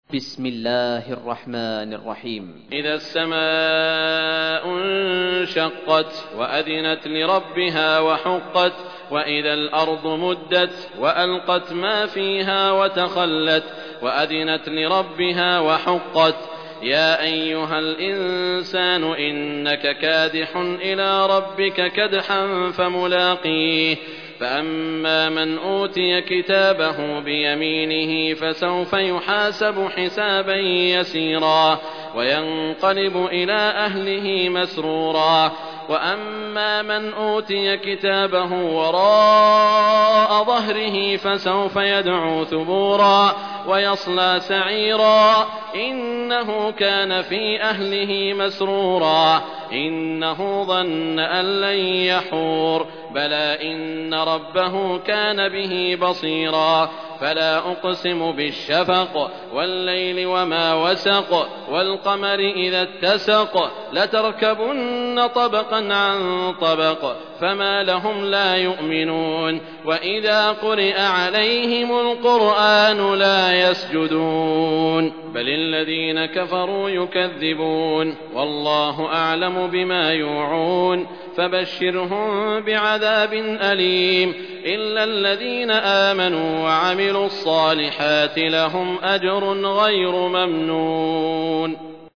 بسم الله الرحمن الرحيم. إذا السماء انشقت وأذنت لربها وحقت وإذا الأرض مدت وألقت ما فيها وتخلت وأذنت لربها وحقت يا أيها الإنسان إنك كادح إلى ربك كدحا فملاقيه فأما من أوتي كتابه بيمينه فسوف يحاسب حسابا يسيرا وينقلب إلى أهله مسرورا وأما من أوتي كتابه وراء ظهره فسوف يدعو ثبورا ويصلى سعيرا إنه كان في أهله مسرورا إنه ظن أن لن يحور بلى إن ربه كان به بصيرا فلا أقسم بالشفق والليل وما وسق والقمر إذا اتسق لتركبن طبقا عن طبق فما لهم لا يؤمنون وإذا قرئ عليهم القرآن لا يسجدون بل الذين كفروا يكذبون والله أعلم بما يوعون فبشرهم بعذاب أليم إلا الذين آمنوا وعملوا الصالحات لهم أجر غير ممنون.